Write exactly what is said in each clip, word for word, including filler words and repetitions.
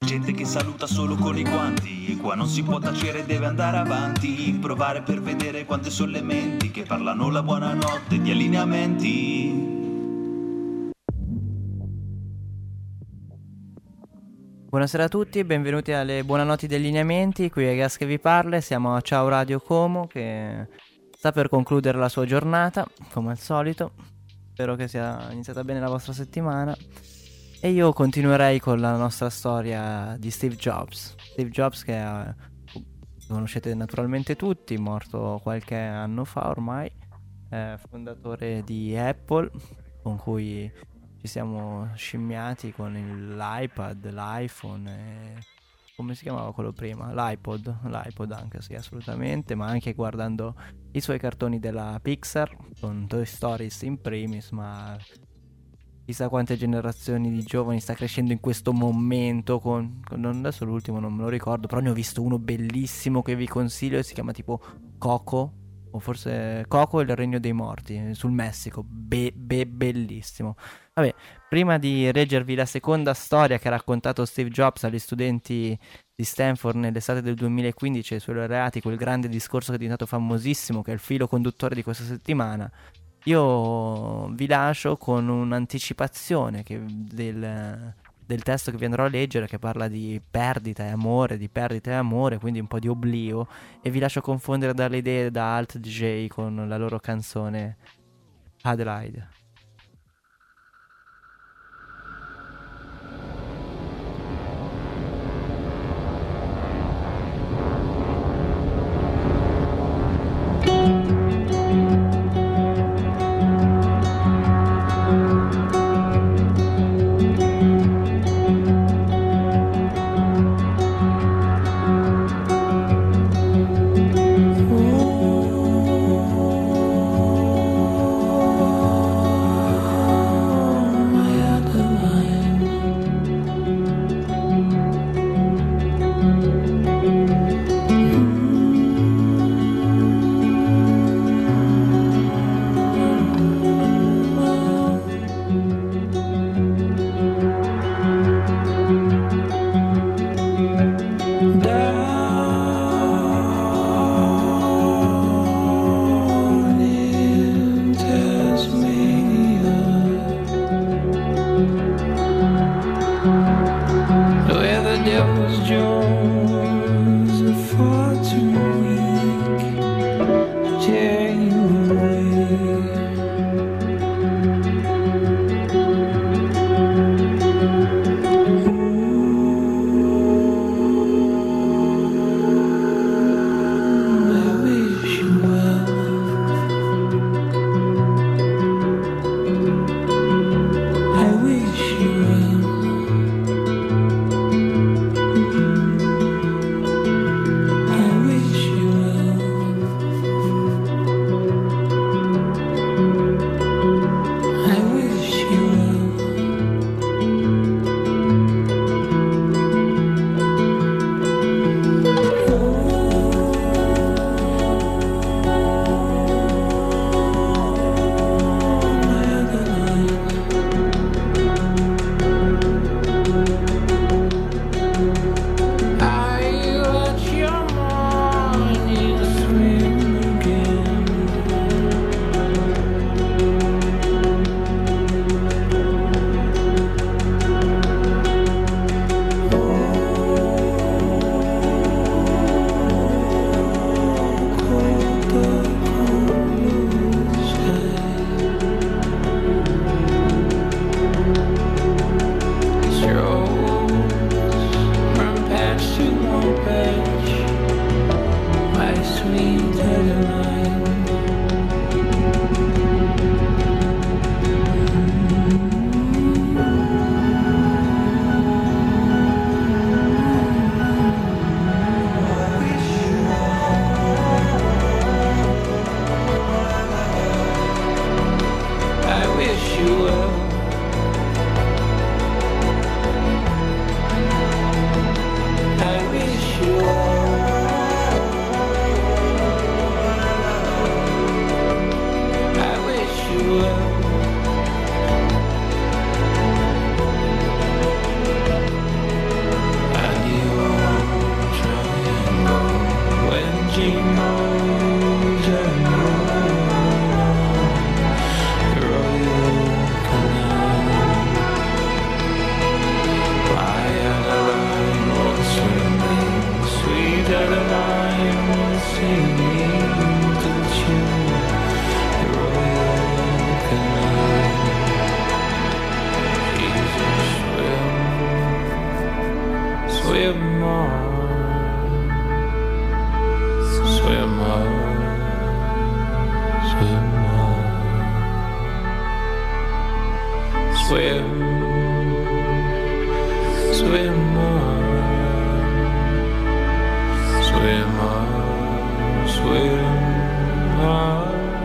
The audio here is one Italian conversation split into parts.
gente che saluta solo con i guanti. E qua non si può tacere, deve andare avanti, provare per vedere quante sono le menti che parlano la buonanotte di allineamenti. Buonasera a tutti, benvenuti alle Buonanotti degli Lineamenti. Qui è Gas che vi parla, siamo a Ciao Radio Como che sta per concludere la sua giornata, come al solito. Spero che sia iniziata bene la vostra settimana. E io continuerei con la nostra storia di Steve Jobs. Steve Jobs che è, conoscete naturalmente tutti, morto qualche anno fa ormai, è fondatore di Apple, con cui ci siamo scimmiati con il, l'iPad, l'iPhone e... come si chiamava quello prima? L'iPod, l'iPod anche, sì, assolutamente, ma anche guardando i suoi cartoni della Pixar, con Toy Story in primis, ma chissà quante generazioni di giovani sta crescendo in questo momento con, con adesso l'ultimo non me lo ricordo, però ne ho visto uno bellissimo che vi consiglio e si chiama tipo Coco, o forse Coco e il Regno dei Morti, sul Messico, be, be, bellissimo. Vabbè, prima di reggervi la seconda storia che ha raccontato Steve Jobs agli studenti di Stanford nell'estate del duemilaquindici ai suoi laureati, quel grande discorso che è diventato famosissimo, che è il filo conduttore di questa settimana, io vi lascio con un'anticipazione che del, del testo che vi andrò a leggere, che parla di perdita e amore, di perdita e amore, quindi un po' di oblio, e vi lascio confondere dalle idee da Alt D J con la loro canzone Adelaide. I wish you well. swim on, swim on, swim on, swim, swim on, swim on, swim on.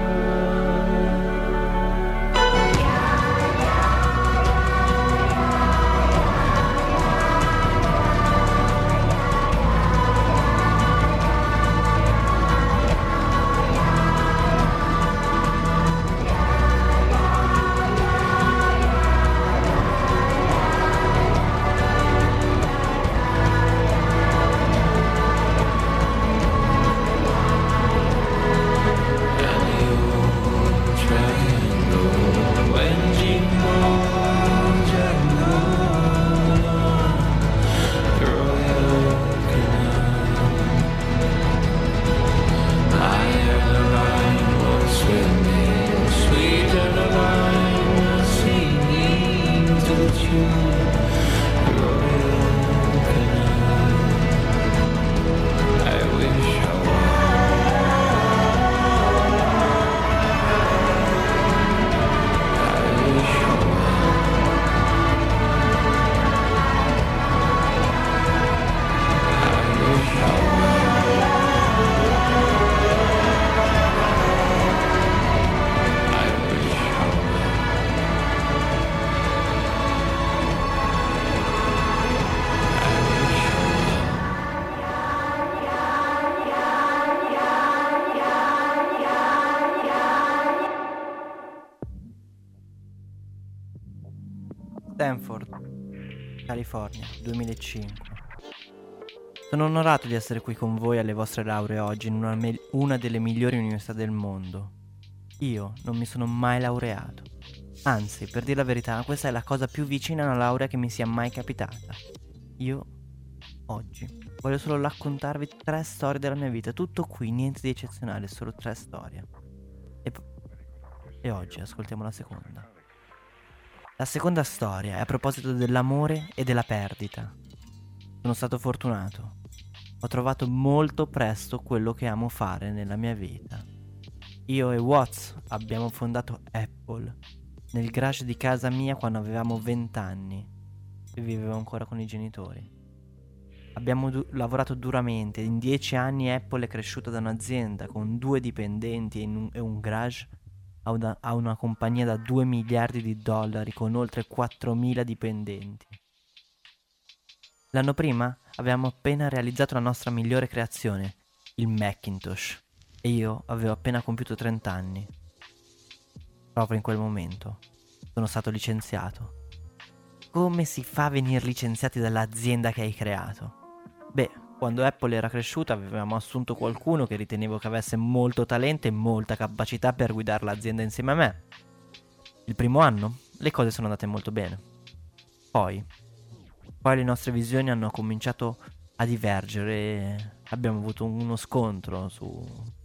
Stanford, California, duemilacinque. Sono onorato di essere qui con voi alle vostre lauree oggi in una, me- una delle migliori università del mondo. Io non mi sono mai laureato. Anzi, per dire la verità, questa è la cosa più vicina a una laurea che mi sia mai capitata. Io, oggi, voglio solo raccontarvi tre storie della mia vita. Tutto qui, niente di eccezionale, solo tre storie. E, p- e oggi ascoltiamo la seconda. La seconda storia è a proposito dell'amore e della perdita. Sono stato fortunato. Ho trovato molto presto quello che amo fare nella mia vita. Io e Watts abbiamo fondato Apple nel garage di casa mia quando avevamo venti anni e vivevo ancora con i genitori. Abbiamo du- lavorato duramente. In dieci anni Apple è cresciuta da un'azienda con due dipendenti e un, e un garage a una, a una compagnia da due miliardi di dollari con oltre quattromila dipendenti. L'anno prima avevamo appena realizzato la nostra migliore creazione, il Macintosh, e io avevo appena compiuto trenta anni. Proprio in quel momento sono stato licenziato. Come si fa a venire licenziati dall'azienda che hai creato? Beh, quando Apple era cresciuta avevamo assunto qualcuno che ritenevo che avesse molto talento e molta capacità per guidare l'azienda insieme a me. Il primo anno le cose sono andate molto bene. Poi, poi le nostre visioni hanno cominciato a divergere e abbiamo avuto uno scontro su,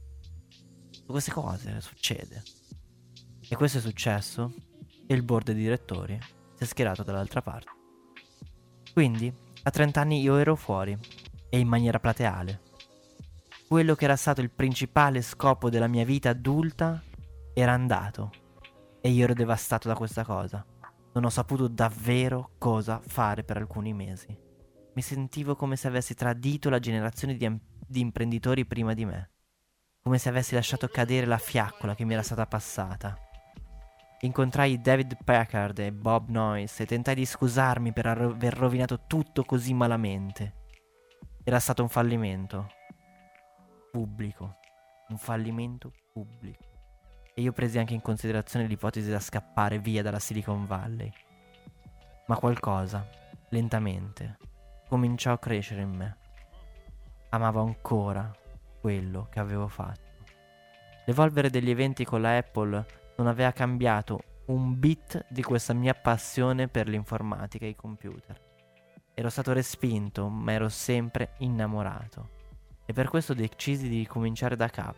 su queste cose, succede. E questo è successo e il board dei direttori si è schierato dall'altra parte. Quindi, a trenta anni io ero fuori. E in maniera plateale. Quello che era stato il principale scopo della mia vita adulta era andato. E io ero devastato da questa cosa. Non ho saputo davvero cosa fare per alcuni mesi. Mi sentivo come se avessi tradito la generazione di, am- di imprenditori prima di me. Come se avessi lasciato cadere la fiaccola che mi era stata passata. Incontrai David Packard e Bob Noyce e tentai di scusarmi per aver rovinato tutto così malamente. Era stato un fallimento pubblico, un fallimento pubblico. E io presi anche in considerazione l'ipotesi da scappare via dalla Silicon Valley. Ma qualcosa, lentamente, cominciò a crescere in me. Amavo ancora quello che avevo fatto. L'evolvere degli eventi con la Apple non aveva cambiato un bit di questa mia passione per l'informatica e i computer. Ero stato respinto, ma ero sempre innamorato. E per questo decisi di ricominciare da capo.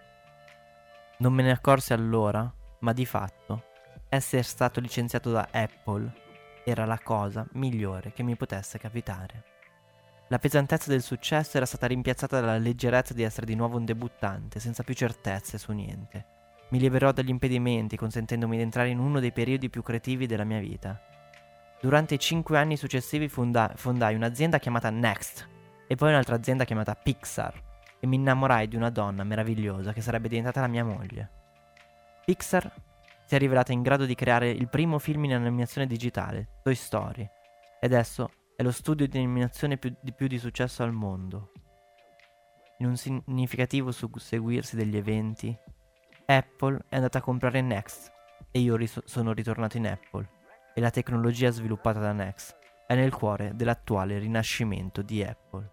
Non me ne accorsi allora, ma di fatto, essere stato licenziato da Apple era la cosa migliore che mi potesse capitare. La pesantezza del successo era stata rimpiazzata dalla leggerezza di essere di nuovo un debuttante, senza più certezze su niente. Mi liberò dagli impedimenti, consentendomi di entrare in uno dei periodi più creativi della mia vita. Durante i cinque anni successivi fonda- fondai un'azienda chiamata Next e poi un'altra azienda chiamata Pixar e mi innamorai di una donna meravigliosa che sarebbe diventata la mia moglie. Pixar si è rivelata in grado di creare il primo film in animazione digitale, Toy Story, e adesso è lo studio di animazione più, di più di successo al mondo. In un significativo susseguirsi degli eventi, Apple è andata a comprare Next e io ris- sono ritornato in Apple e la tecnologia sviluppata da Next è nel cuore dell'attuale rinascimento di Apple.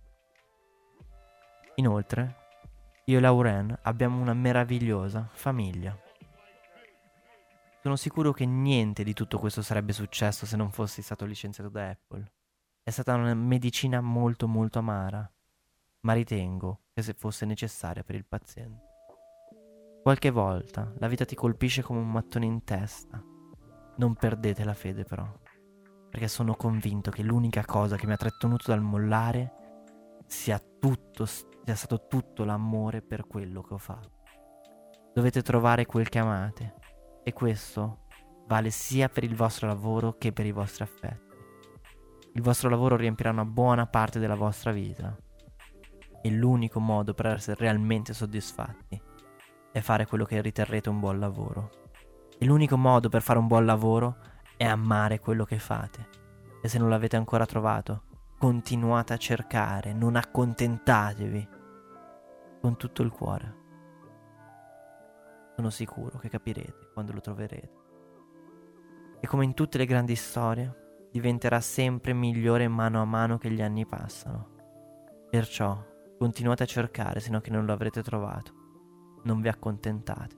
Inoltre, io e Lauren abbiamo una meravigliosa famiglia. Sono sicuro che niente di tutto questo sarebbe successo se non fossi stato licenziato da Apple. È stata una medicina molto molto amara, ma ritengo che se fosse necessaria per il paziente. Qualche volta la vita ti colpisce come un mattone in testa. Non perdete la fede però, perché sono convinto che l'unica cosa che mi ha trattenuto dal mollare sia tutto, sia stato tutto l'amore per quello che ho fatto. Dovete trovare quel che amate. E questo vale sia per il vostro lavoro che per i vostri affetti. Il vostro lavoro riempirà una buona parte della vostra vita. E l'unico modo per essere realmente soddisfatti è fare quello che riterrete un buon lavoro. E l'unico modo per fare un buon lavoro è amare quello che fate. E se non l'avete ancora trovato, continuate a cercare, non accontentatevi. Con tutto il cuore. Sono sicuro che capirete quando lo troverete. E come in tutte le grandi storie, diventerà sempre migliore mano a mano che gli anni passano. Perciò continuate a cercare, sino che non lo avrete trovato. Non vi accontentate.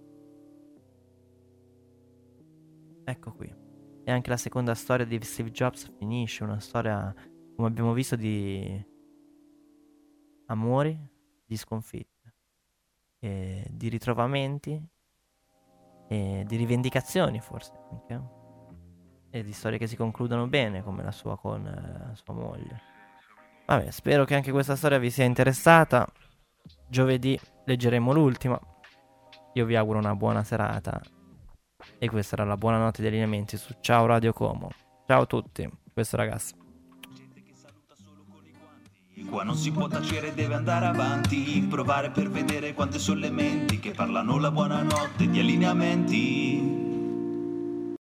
Ecco qui. E anche la seconda storia di Steve Jobs finisce, una storia, come abbiamo visto, di amori, di sconfitte. E di ritrovamenti e di rivendicazioni forse anche, e di storie che si concludono bene come la sua con eh, la sua moglie. Vabbè, spero che anche questa storia vi sia interessata. Giovedì leggeremo l'ultima. Io vi auguro una buona serata e questa era la buonanotte degli allineamenti su Ciao Radio Como. Ciao a tutti, questo ragazzo. Qua non si può tacere, deve andare avanti, provare per vedere quante sono le menti che parlano la buonanotte di allineamenti.